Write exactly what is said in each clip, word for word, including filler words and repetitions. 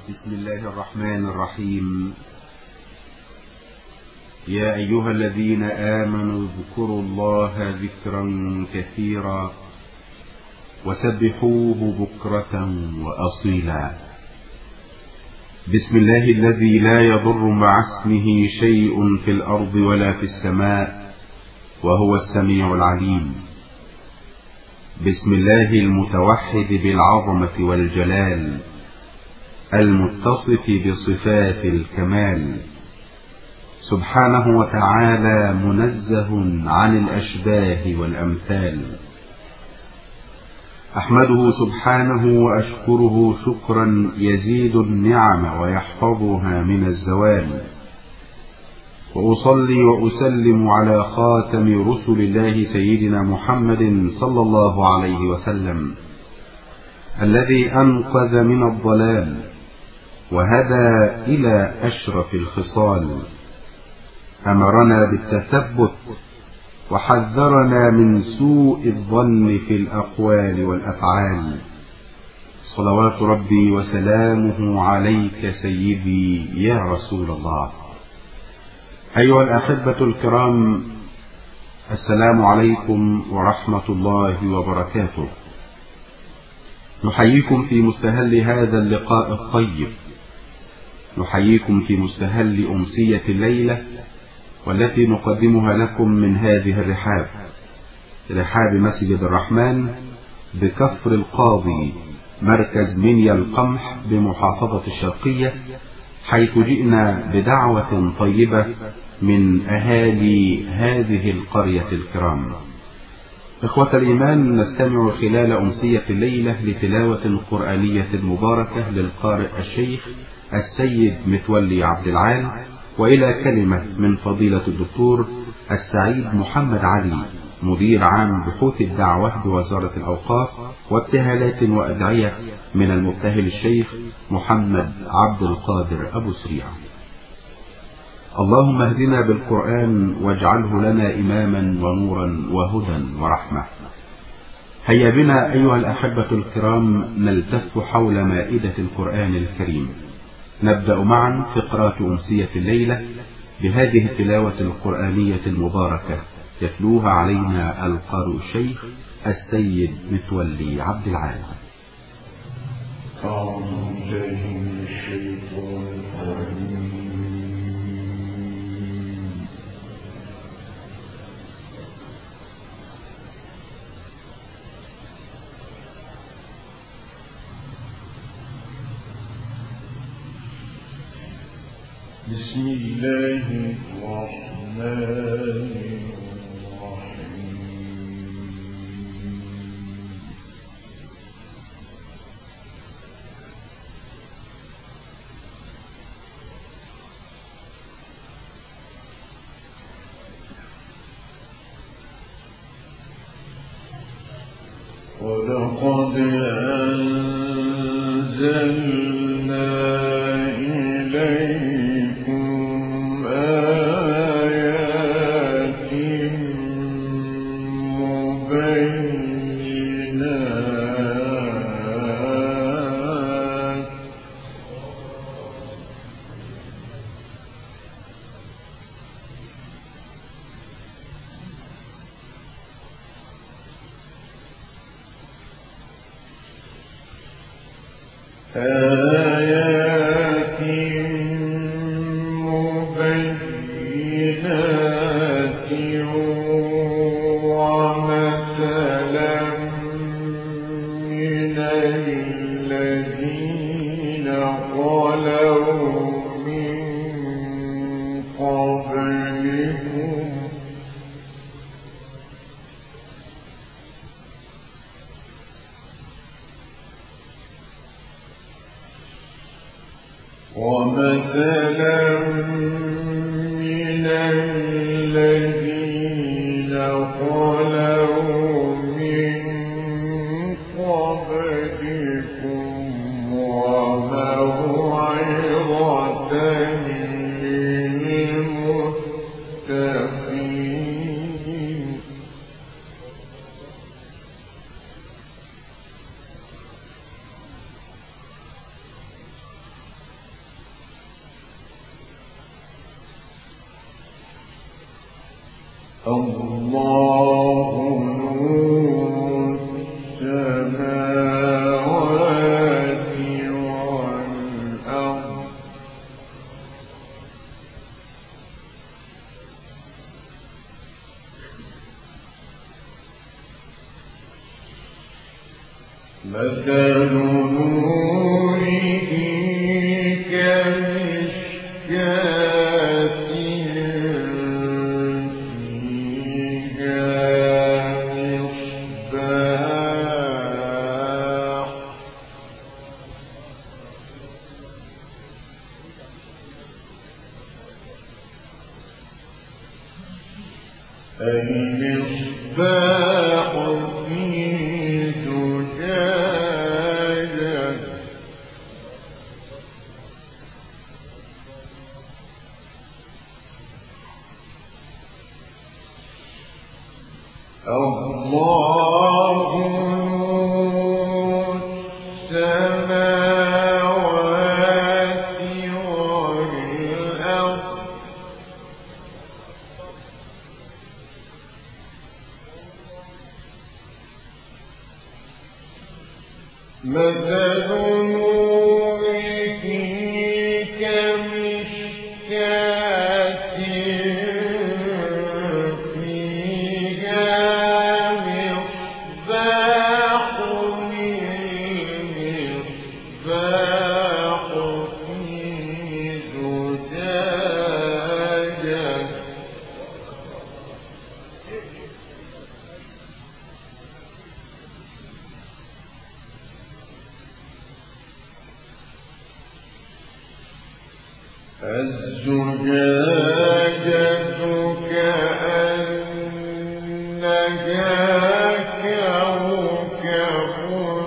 بسم الله الرحمن الرحيم. يا أيها الذين آمنوا اذكروا الله ذكرا كثيرا وسبحوه بكرة وأصيلا. بسم الله الذي لا يضر مع اسمه شيء في الأرض ولا في السماء وهو السميع العليم. بسم الله المتوحد بالعظمة والجلال المتصف بصفات الكمال، سبحانه وتعالى منزه عن الأشباه والأمثال. أحمده سبحانه وأشكره شكرا يزيد النعم ويحفظها من الزوال، وأصلي وأسلم على خاتم رسل الله سيدنا محمد صلى الله عليه وسلم، الذي أنقذ من الضلال وهدى إلى أشرف الخصال، أمرنا بالتثبت وحذرنا من سوء الظن في الأقوال والأفعال. صلوات ربي وسلامه عليك سيدي يا رسول الله. أيها الأحبة الكرام، السلام عليكم ورحمة الله وبركاته. نحييكم في مستهل هذا اللقاء الطيب، نحييكم في مستهل أمسية الليلة والتي نقدمها لكم من هذه الرحاب، رحاب مسجد الرحمن بكفر القاضي مركز منيا القمح بمحافظة الشرقية، حيث جئنا بدعوة طيبة من أهالي هذه القرية الكرام. إخوة الإيمان، نستمع خلال أمسية الليلة لتلاوة قرآنية مباركة للقارئ الشيخ السيد متولي عبد العال، وإلى كلمة من فضيلة الدكتور السعيد محمد علي مدير عام بحوث الدعوة بوزارة الأوقاف، وابتهالات وأدعية من المبتهل الشيخ محمد عبد القادر أبو سريع. اللهم اهدنا بالقرآن واجعله لنا إماما ونورا وهدى ورحمة. هيا بنا أيها الأحبة الكرام نلتف حول مائدة القرآن الكريم. نبدأ معا فقرات أمسية الليلة بهذه التلاوة القرآنية المباركة، يتلوها علينا القارئ الشيخ السيد متولي عبد العال. بسم الله الرحمن الرحيم. ولقد أنزلنا إليكم آيات مبينات آيات مبينات ومثلا من الذين خلوا من قبلكم ومثلا من الذين خلوا من قبلكم وموعظة للمتقين. مثل نوره كمشكاة المصباح في زجاجة الله نور السماوات والأرض مثل نوره كمشكاة فيها مصباح المصباح في زجاجة الزجاجة كأنها كوكب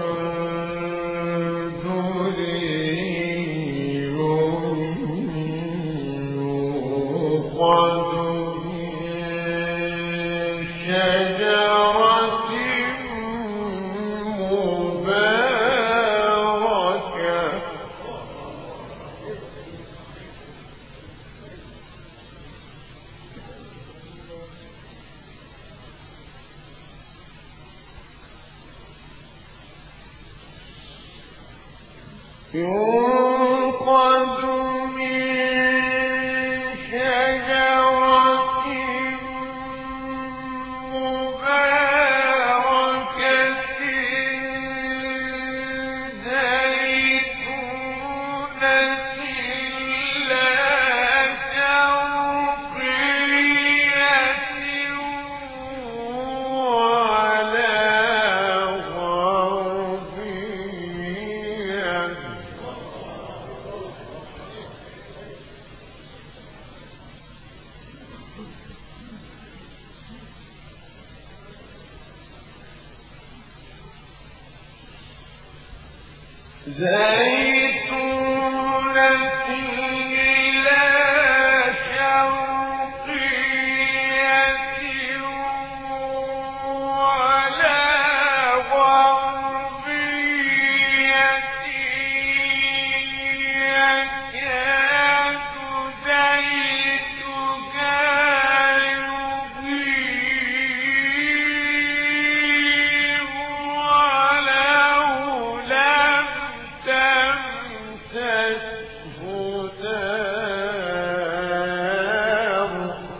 دري يوقد من شجرة مباركة يوقد من شجرة مباركة زيتونة لا شرقية ولا غربية زيتونة لا شرقية ولا غربية يكاد زيتها يضيء ولو لم تمسسه نار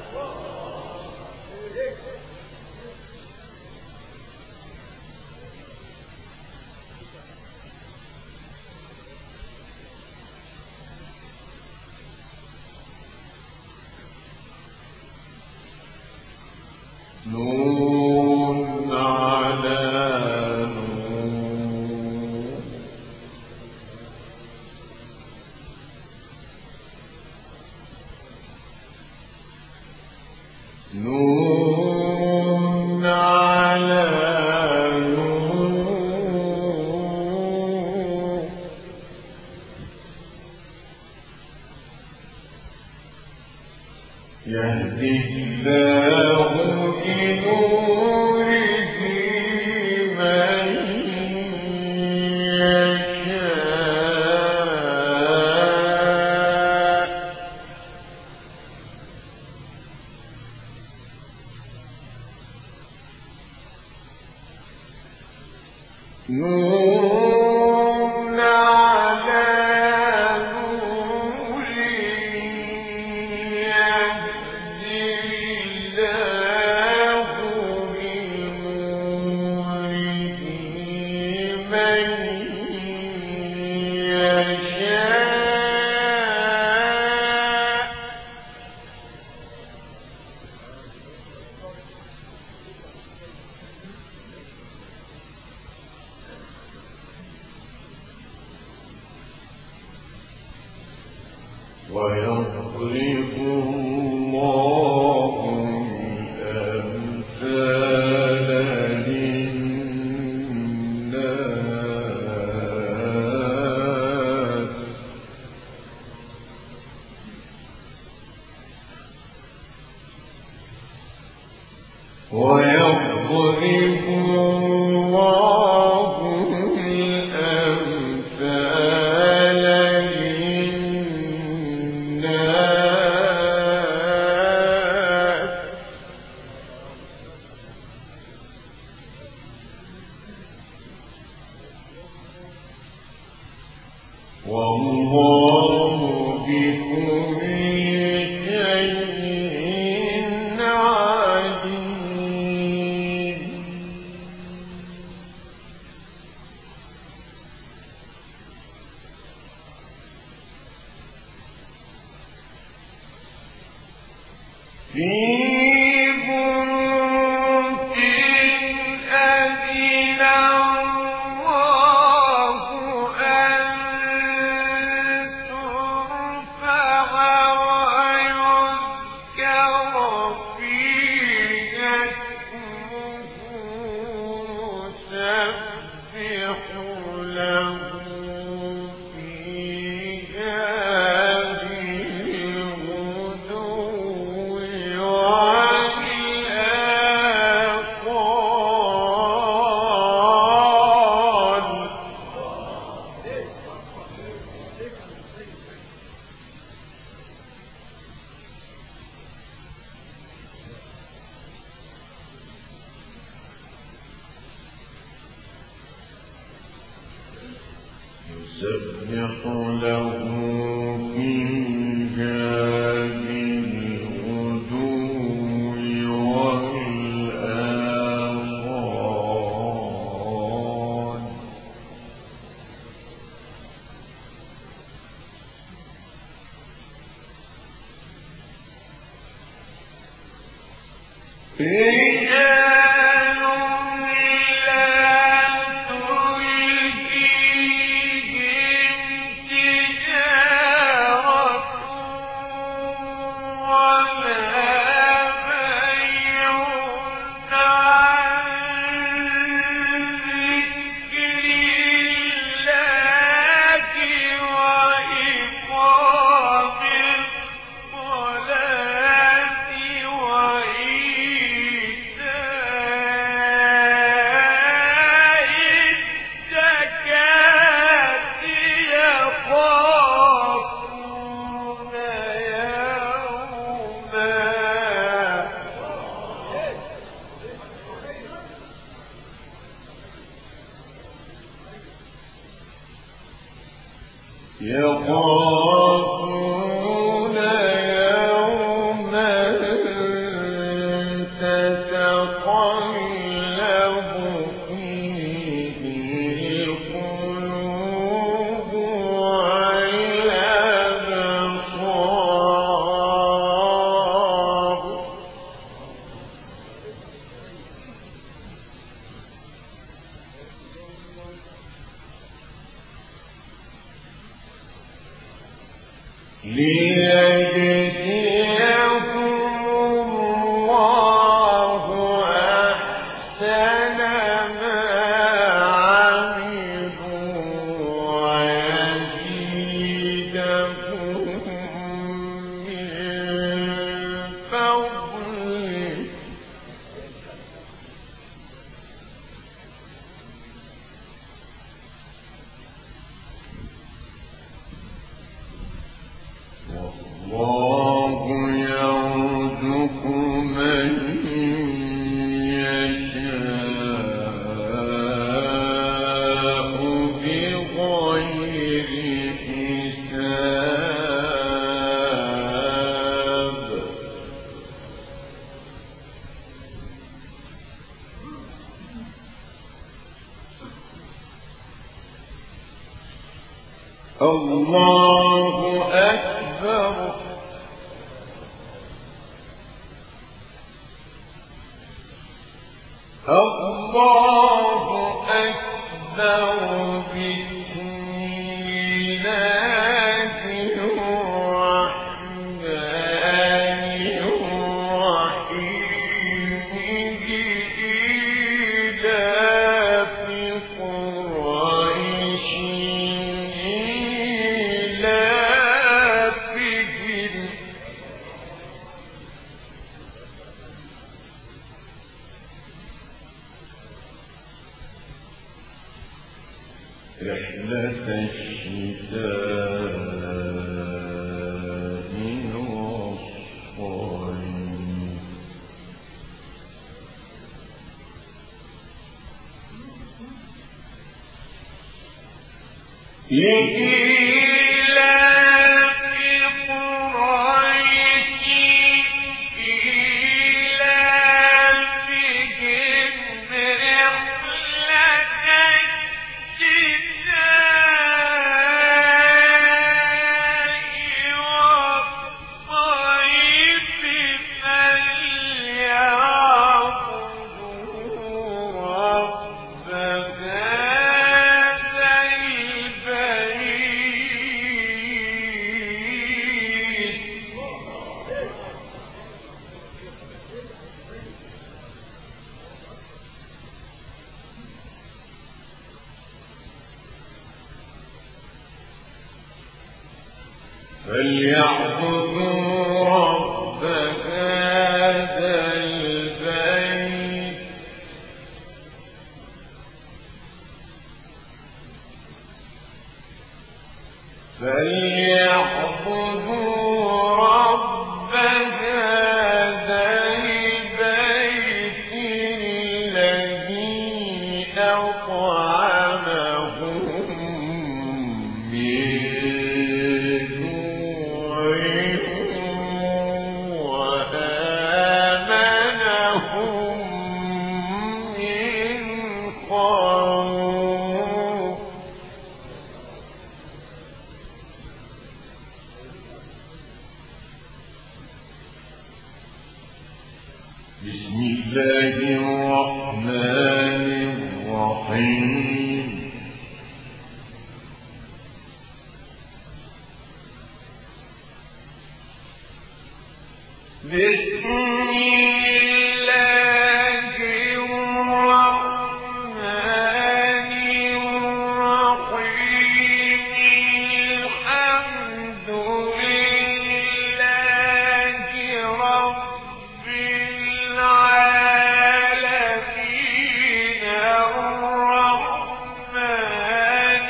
نور على نور نور على نور يهدي الله لنوره من يشاء ويضرب الله الأمثال للناس ويضرب الله الأمثال للناس والله بكل شيء عليم. في بيوت أذن الله أن ترفع ويذكر فيها اسمه يسبح له فيها بالغدو والآصال. يسبح له فيها بالغدو والآصال. رجال لا تلهيهم تجارة ولا بيع عن ذكر الله وإقام الصلاة وإيتاء الزكاة يخافون يوما يخافون يوما تتقلب فيه القلوب والأبصار. ليجزيكم الله أحسن ما عملوا ويزيدكم من فضله والله يرزق من يشاء بغير حساب. الله أكبر. الله أكبر. بسم الله الرحمن رحلة الشتاء لإيلاف قريش إيلافهم رحلة الشتاء والصيف فليعبدوا رب فليعبدوا رب هذا البيت فليعبدوا رب هذا البيت الذي أطعمهم بسم الله الرحمن الرحيم بسم الله الرحمن الرحيم الحمد لله رب العالمين الرحمن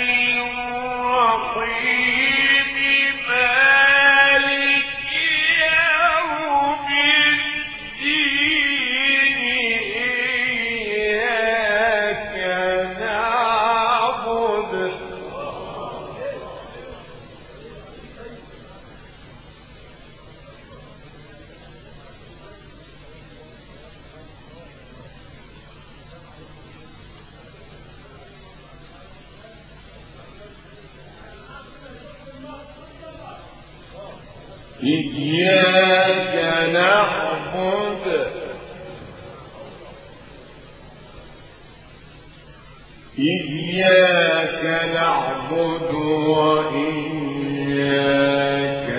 الرحيم مالك يوم الدين إياك نعبد إياك نعبد إياك نعبد وإياك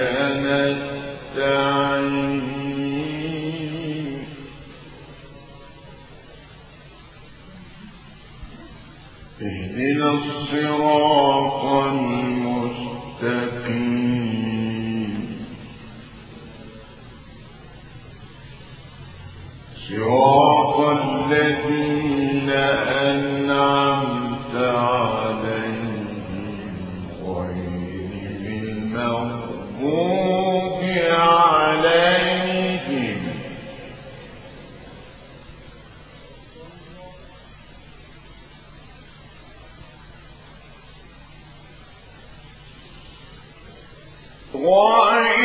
نستعين اهدنا الصراط المستقيم صراط الذين أنعمت عليهم غير المغضوب عليهم غير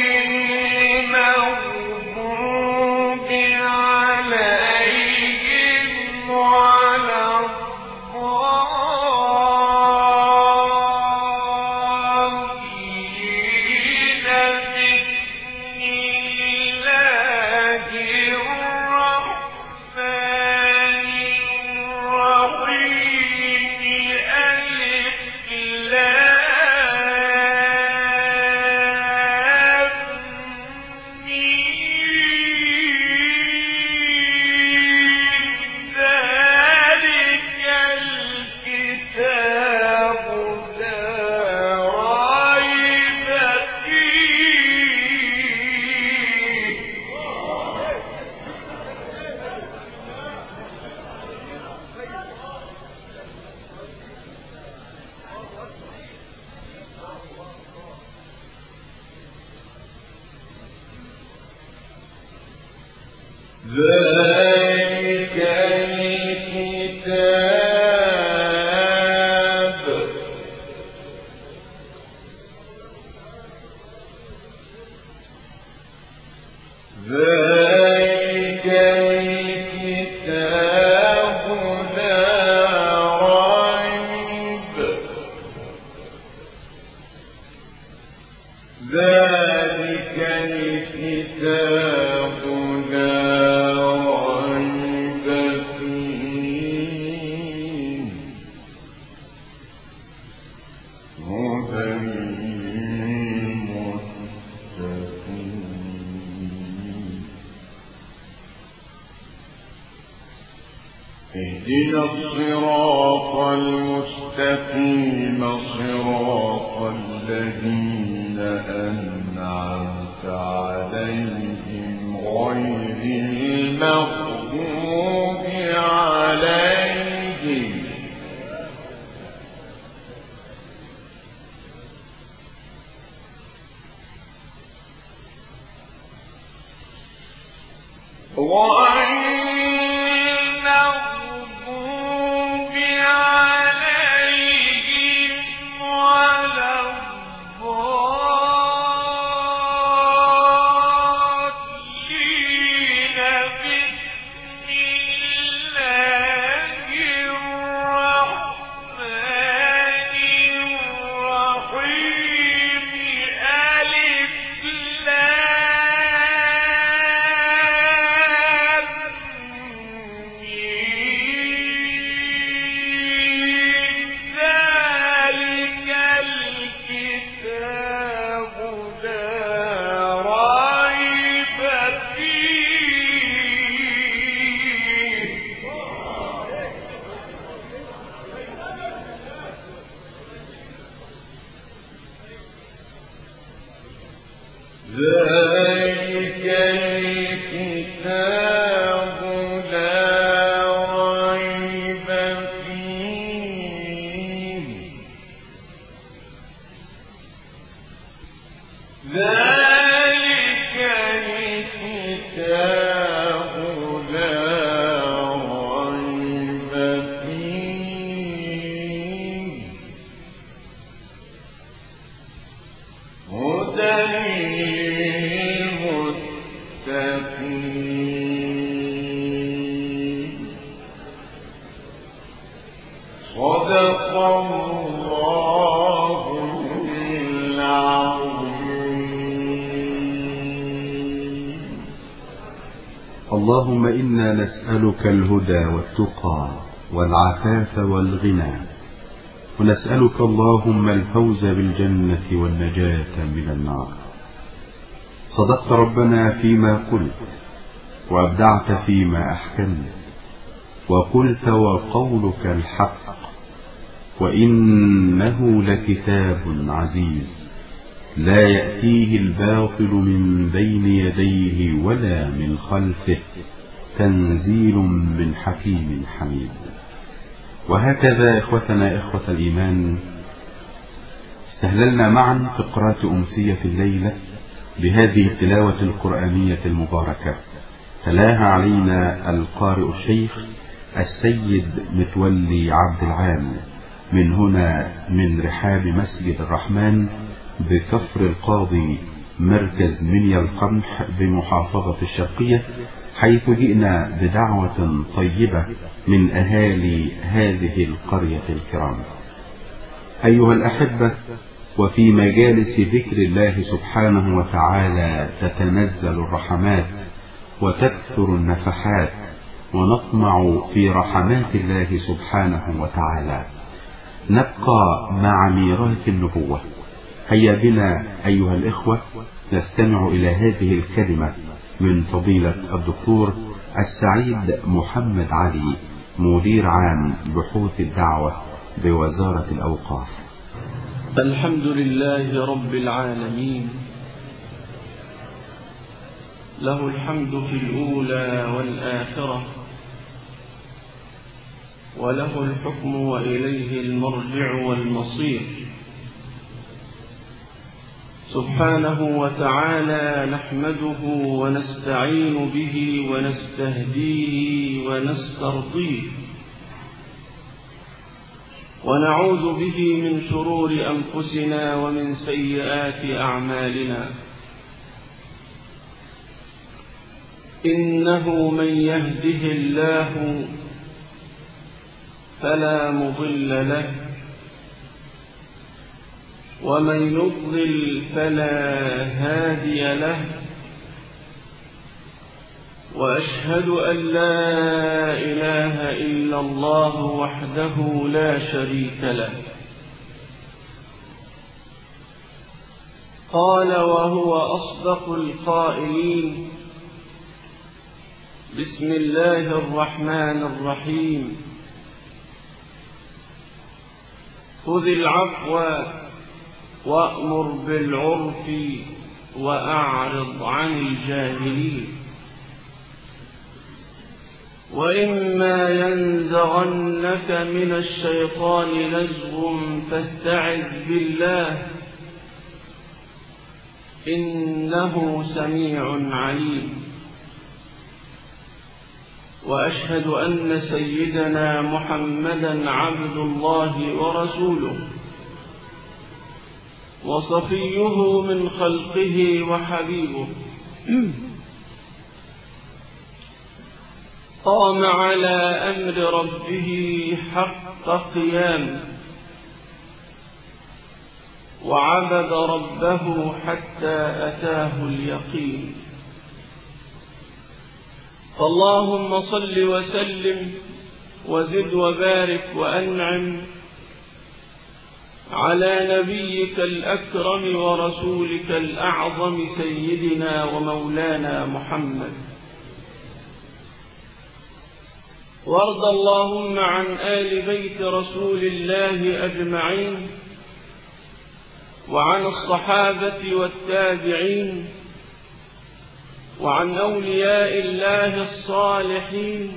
المغضوب عليهم ولا الضالين بسم الله الرحمن الرحيم ألف لام ذلك الكتاب ذلك الكتاب لا ريب ذلك الكتاب لا ريب فيه هدى للمتقين اهدنا الصراط المستقيم صراط الذين أنعمت عليهم غير المغضوب عليهم المغضوب عليهم ولا الضالين بسم الله الرحمن الرحيم ألف لام ميم ذلك الكتاب لا ريب فيه ذلك الكتاب لا ريب فيه ذلك الكتاب لا ريب فيه هدى للمتقين صدق الله العظيم. اللهم إنا نسألك الهدى والتقى والعفاف والغنى، ونسألك اللهم الفوز بالجنة والنجاة من النار. صدقت ربنا فيما قلت، وأبدعت فيما أحكمت، وقلت وقولك الحق، وإنه لكتاب عزيز لا يأتيه الباطل من بين يديه ولا من خلفه، تنزيل من حكيم حميد. وهكذا إخوتنا إخوة الإيمان، استهللنا معا فقرات أمسية الليلة بهذه التلاوة القرآنية المباركة. تلاها علينا القارئ الشيخ السيد متولي عبد العال من هنا من رحاب مسجد الرحمن بكفر القاضي مركز منيا القمح بمحافظة الشرقية، حيث جئنا بدعوة طيبة من أهالي هذه القرية الكرام. أيها الأحبة، وفي مجالس ذكر الله سبحانه وتعالى تتنزل الرحمات وتكثر النفحات، ونطمع في رحمات الله سبحانه وتعالى. نبقى مع ميراث النبوة. هيا بنا أيها الإخوة نستمع إلى هذه الكلمة من فضيلة الدكتور السعيد محمد علي، مدير عام بحوث الدعوة بوزارة الأوقاف. الحمد لله رب العالمين، له الحمد في الأولى والآخرة، وله الحكم وإليه المرجع والمصير. سبحانه وتعالى نحمده ونستعين به ونستهديه ونسترضيه ونعوذ به من شرور أنفسنا ومن سيئات أعمالنا. إنه من يهده الله فلا مضل له ومن يضلل فلا هادي له، وأشهد أن لا إله إلا الله وحده لا شريك له. قال وهو أصدق القائلين: بسم الله الرحمن الرحيم، خذ العفو وأمر بالعرف وأعرض عن الجاهلين، وإما ينزغنك من الشيطان نزغ فاستعذ بالله إنه سميع عليم. وأشهد أن سيدنا محمدًا عبد الله ورسوله وصفيه من خلقه وحبيبه، قام على أمر ربه حق قيامه وعبد ربه حتى أتاه اليقين. فاللهم صل وسلم وزد وبارك وأنعم على نبيك الأكرم ورسولك الأعظم سيدنا ومولانا محمد، وارض اللهم عن آل بيت رسول الله أجمعين، وعن الصحابة والتابعين، وعن أولياء الله الصالحين،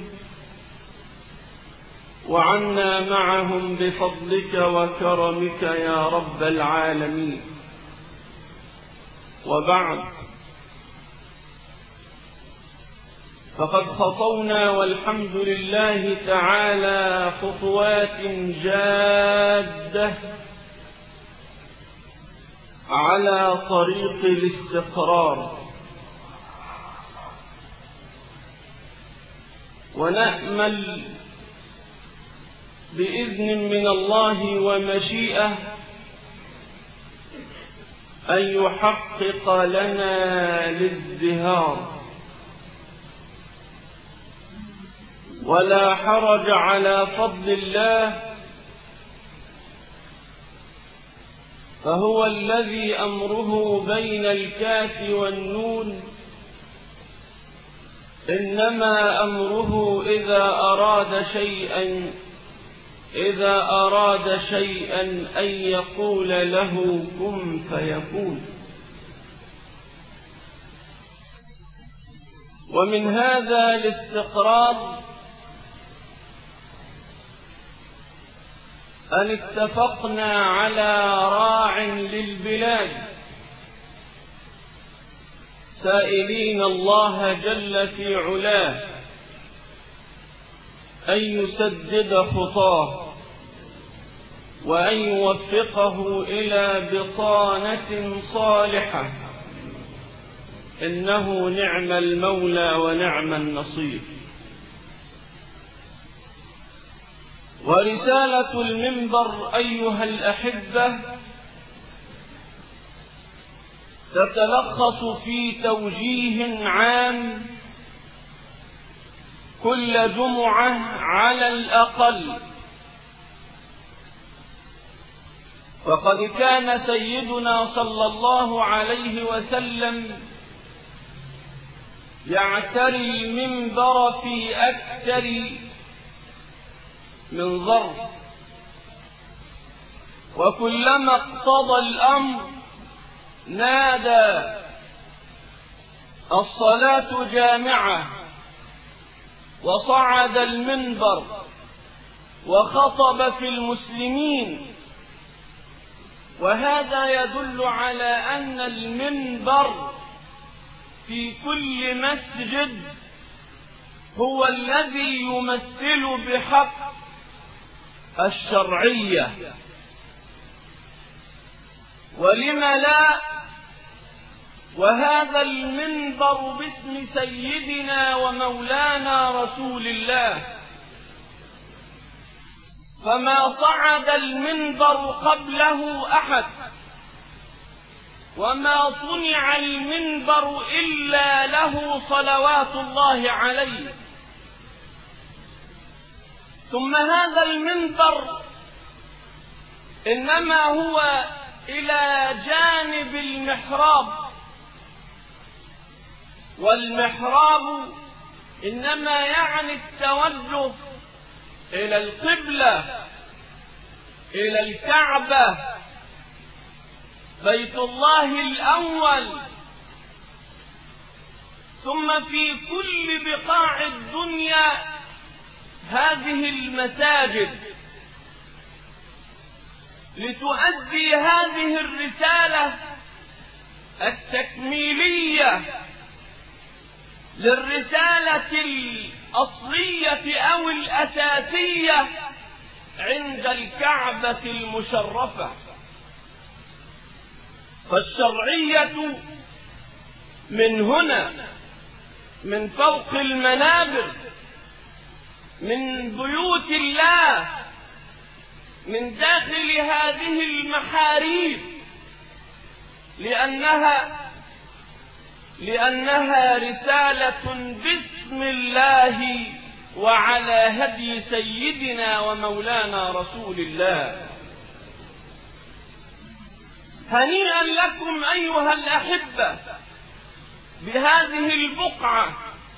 وعنا معهم بفضلك وكرمك يا رب العالمين. وبعد، فقد خطونا والحمد لله تعالى خطوات جادة على طريق الاستقرار، ونأمل بإذن من الله ومشيئة أن يحقق لنا الازدهار، ولا حرج على فضل الله، فهو الذي أمره بين الكاف والنون، إنما أمره إذا أراد شيئا إذا أراد شيئا أن يقول له كن فيكون. ومن هذا الاستقرار أن اتفقنا على راع للبلاد، سائلين الله جل في علاه أن يسدد خطاه وأن يوفقه إلى بطانة صالحة، إنه نعم المولى ونعم النصير. ورسالة المنبر أيها الأحبة تتلخص في توجيه عام كل جمعة على الأقل. فقد كان سيدنا صلى الله عليه وسلم يعتري المنبر في أكثر من ظرف، وكلما اقتضى الأمر نادى الصلاة جامعة، وصعد المنبر وخطب في المسلمين وهذا يدل على أن المنبر في كل مسجد هو الذي يمثل بحق الشرعية. ولم لا؟ وهذا المنبر باسم سيدنا ومولانا رسول الله، فما صعد المنبر قبله أحد، وما صنع المنبر إلا له صلوات الله عليه. ثم هذا المنبر إنما هو إلى جانب المحراب، والمحراب إنما يعني التوجه إلى القبلة، إلى الكعبة، بيت الله الأول. ثم في كل بقاع الدنيا هذه المساجد لتؤدي هذه الرسالة التكميلية للرسالة الأصلية أو الأساسية عند الكعبة المشرفة. فالشرعية من هنا، من فوق المنابر، من بيوت الله، من داخل هذه المحاريب، لأنها لأنها رسالة باسم الله وعلى هدي سيدنا ومولانا رسول الله. هنيئا لكم أيها الأحبة بهذه البقعة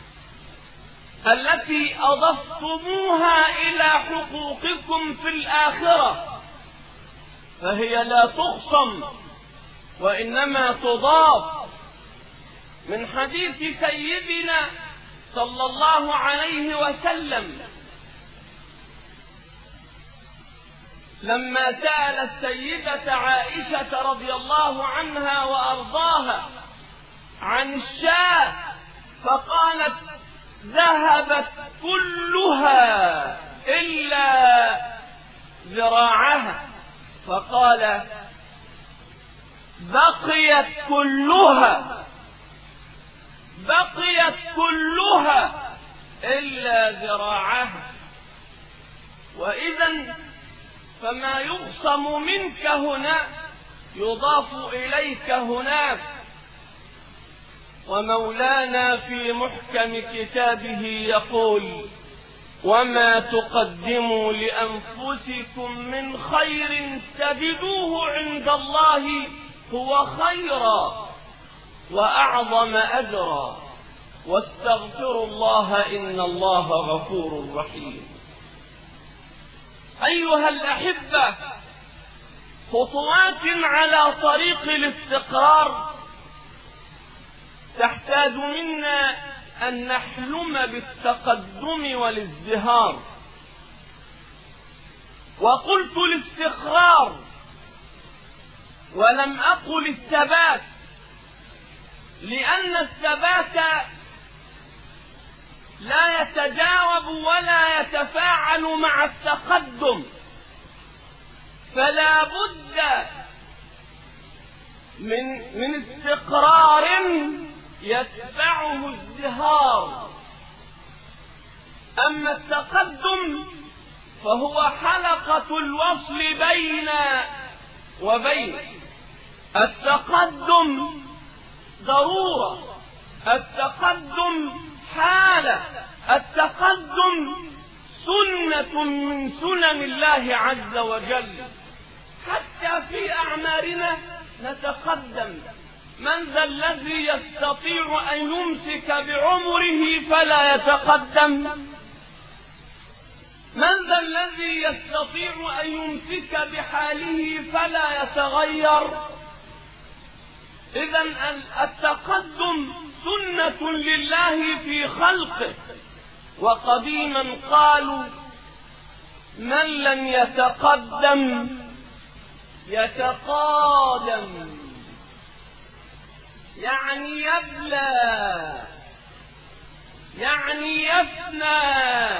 التي أضفتموها إلى حقوقكم في الآخرة، فهي لا تخصم وإنما تضاف. من حديث سيدنا صلى الله عليه وسلم لما سأل السيدة عائشة رضي الله عنها وأرضاها عن الشاة، فقالت: ذهبت كلها إلا ذراعها. فقال: بقيت كلها بقيت كلها إلا ذراعها. وإذا فما يقسم منك هنا يضاف إليك هناك. ومولانا في محكم كتابه يقول: وما تقدموا لأنفسكم من خير تجدوه عند الله هو خيرا وأعظم أجرا واستغفروا الله إن الله غفور رحيم. أيها الأحبة، خطوات على طريق الاستقرار تحتاج منا أن نحلم بالتقدم والازدهار. وقلت الاستقرار ولم أقل الثبات، لأن الثبات لا يتجاوب ولا يتفاعل مع التقدم، فلا بد من من استقرار يتبعه ازدهار. أما التقدم فهو حلقة الوصل بين وبين. التقدم ضرورة، التقدم حالة، التقدم سنة من سنن الله عز وجل. حتى في أعمارنا نتقدم. من ذا الذي يستطيع أن يمسك بعمره فلا يتقدم؟ من ذا الذي يستطيع أن يمسك بحاله فلا يتغير؟ إذن التقدم سنة لله في خلقه. وقديما قالوا: من لم يتقدم يتقادم، يعني يبلى، يعني يفنى،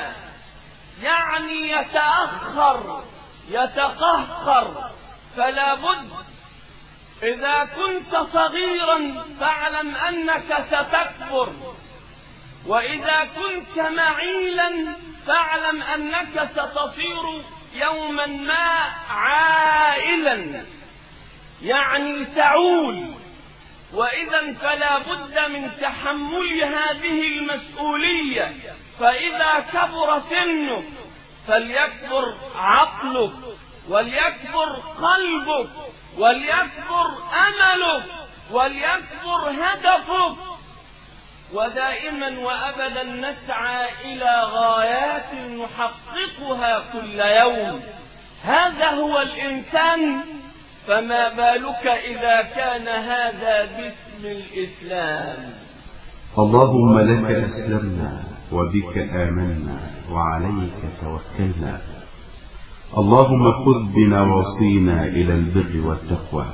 يعني يتأخر، يتقهقر. فلا بد إذا كنت صغيرا فاعلم أنك ستكبر، وإذا كنت معيلا فاعلم أنك ستصير يوما ما عائلا، يعني تعول. وإذا فلا بد من تحمل هذه المسؤولية. فإذا كبر سنك فليكبر عقلك، وليكبر قلبك، وليكبر أملك، وليكبر هدفك. ودائما وأبدا نسعى إلى غايات نحققها كل يوم. هذا هو الإنسان، فما بالك إذا كان هذا باسم الإسلام. اللهم لك أسلمنا وبك آمنا وعليك توكلنا. اللهم خذ بنواصينا إلى البر والتقوى.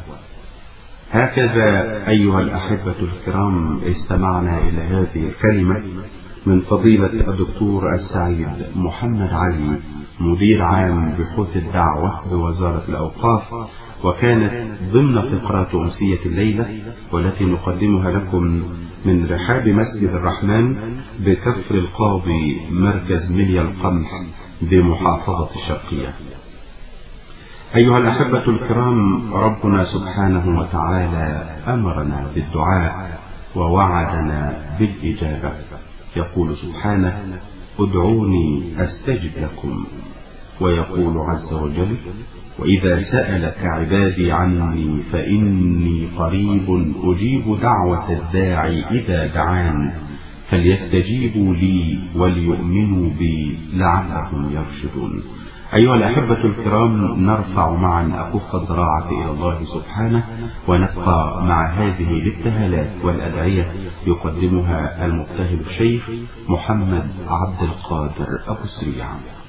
هكذا أيها الأحبة الكرام استمعنا إلى هذه الكلمة من فضيلة الدكتور السعيد محمد علي، مدير عام بحوث الدعوة بوزارة الأوقاف، وكانت ضمن فقرات أمسية الليلة والتي نقدمها لكم من رحاب مسجد الرحمن بكفر القاضي مركز مليا القمح بمحافظة الشرقية. أيها الأحبة الكرام، ربنا سبحانه وتعالى أمرنا بالدعاء ووعدنا بالإجابة. يقول سبحانه: ادعوني أستجب لكم. ويقول عز وجل: وإذا سألك عبادي عني فإني قريب أجيب دعوة الداعي إذا دعان فليستجيبوا لي وليؤمنوا بي لعلهم يرشدون. أيها الأحبة الكرام، نرفع معا أكف الضراعة إلى الله سبحانه ونبقى مع هذه الابتهالات والأدعية يقدمها المبتهل الشيخ محمد عبد القادر أبو سريع.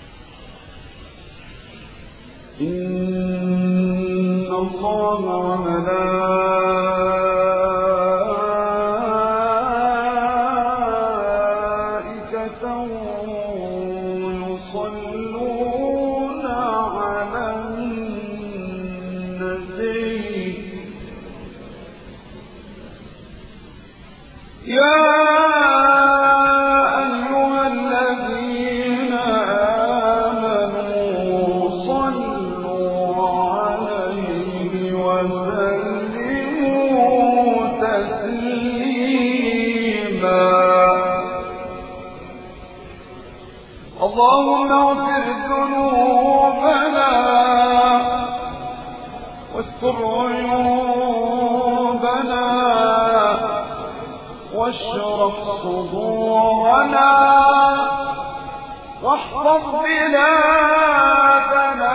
إن الله وملائكته يصلون على النبي يا اللهم اغفر ذنوبنا واستر عيوبنا واشرح صدورنا واحفظ بلادنا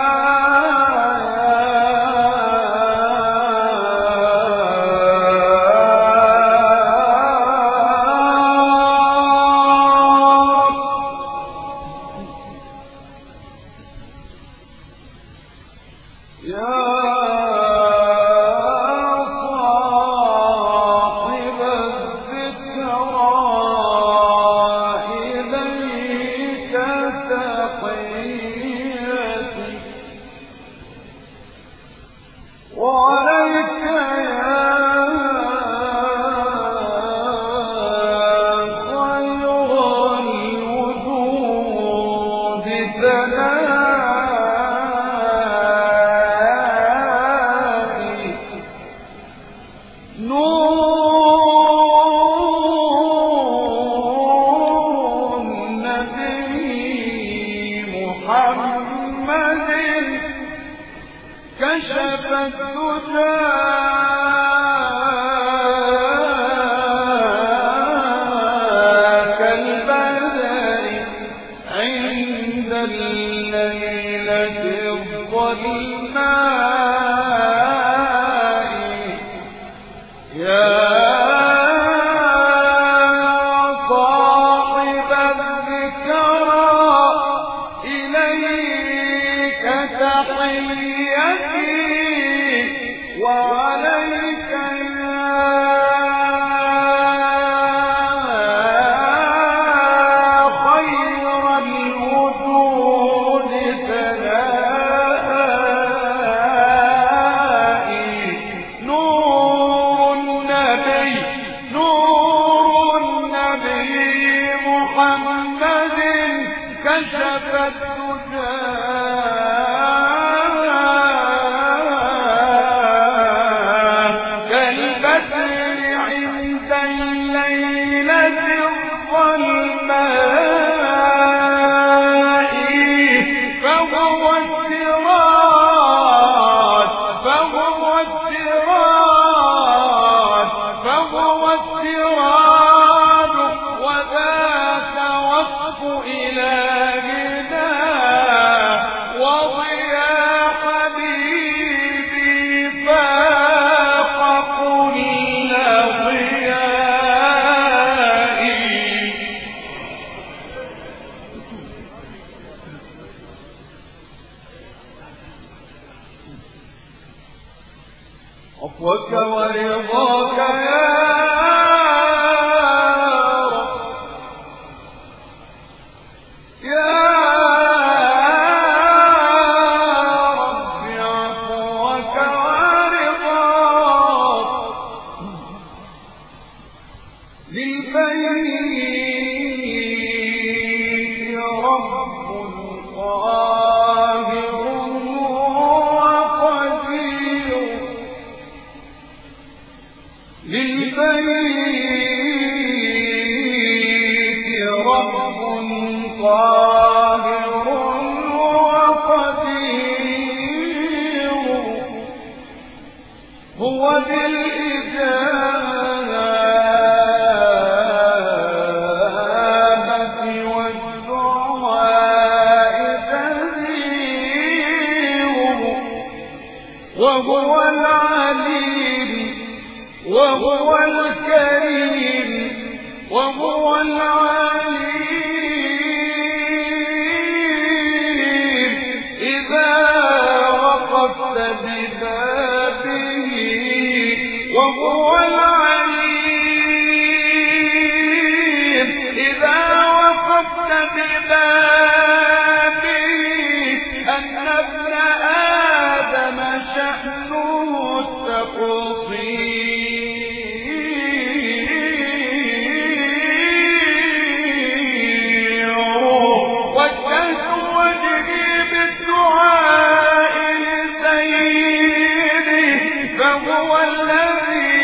كشف الدجى كالبدر عند الليلة الظلماء يا صاحب الذكرى إليك تحيتي وهو السراج وذاك وصف إلهنا وضياء حبيبي فاق كل ضيائي. عفوك ورضاك يا رب يا رب عفوك ورضاك للبيت رب قاهر وقدير للبيت رب قاهر وقدير هو بالإجابة والدعاء جدير وهو العليم وهو الكريم وهو العليم إذا وقفت ببابه وهو العليم إذا وقفت ببابه أن ابن آدم شأنه التقصير وجهت وجهي بالدعاء لسيدي فهو الذي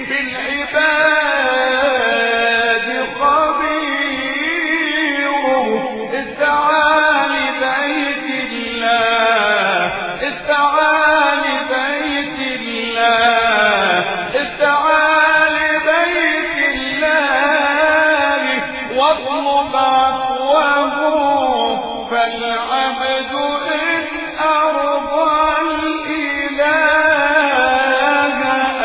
بالعباد خبير. استعى لبيت الله استعى لبيت الله استعى لبيت الله واطلب عفوه فالعبد إن أرضى الإله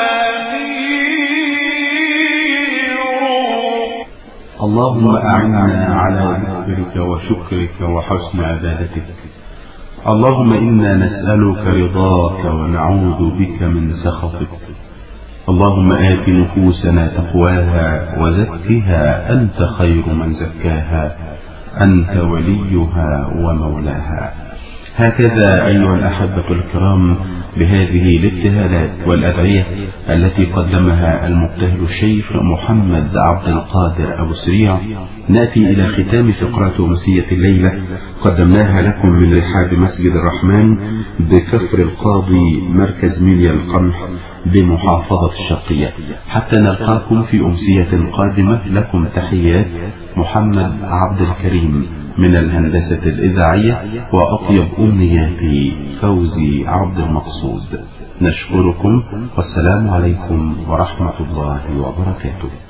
أمير. اللهم أعنا على ذكرك وشكرك وحسن عبادتك. اللهم إنا نسألك رضاك ونعوذ بك من سخطك. اللهم آت نفوسنا تقواها وزكها أنت خير من زكاها أنت وليها ومولاها. هكذا أيها الأحبة الكرام بهذه الابتهالات والأدعية التي قدمها المبتهل الشيخ محمد عبد القادر أبو سريع نأتي إلى ختام فقرة أمسية الليلة قدمناها لكم من رحاب مسجد الرحمن بكفر القاضي مركز ميليا القمح بمحافظة الشرقية. حتى نلقاكم في أمسية قادمة لكم تحيات محمد عبد الكريم من الهندسة الإذاعية وأطيب أمنياتي فوزي عبد المقصود. نشكركم والسلام عليكم ورحمة الله وبركاته.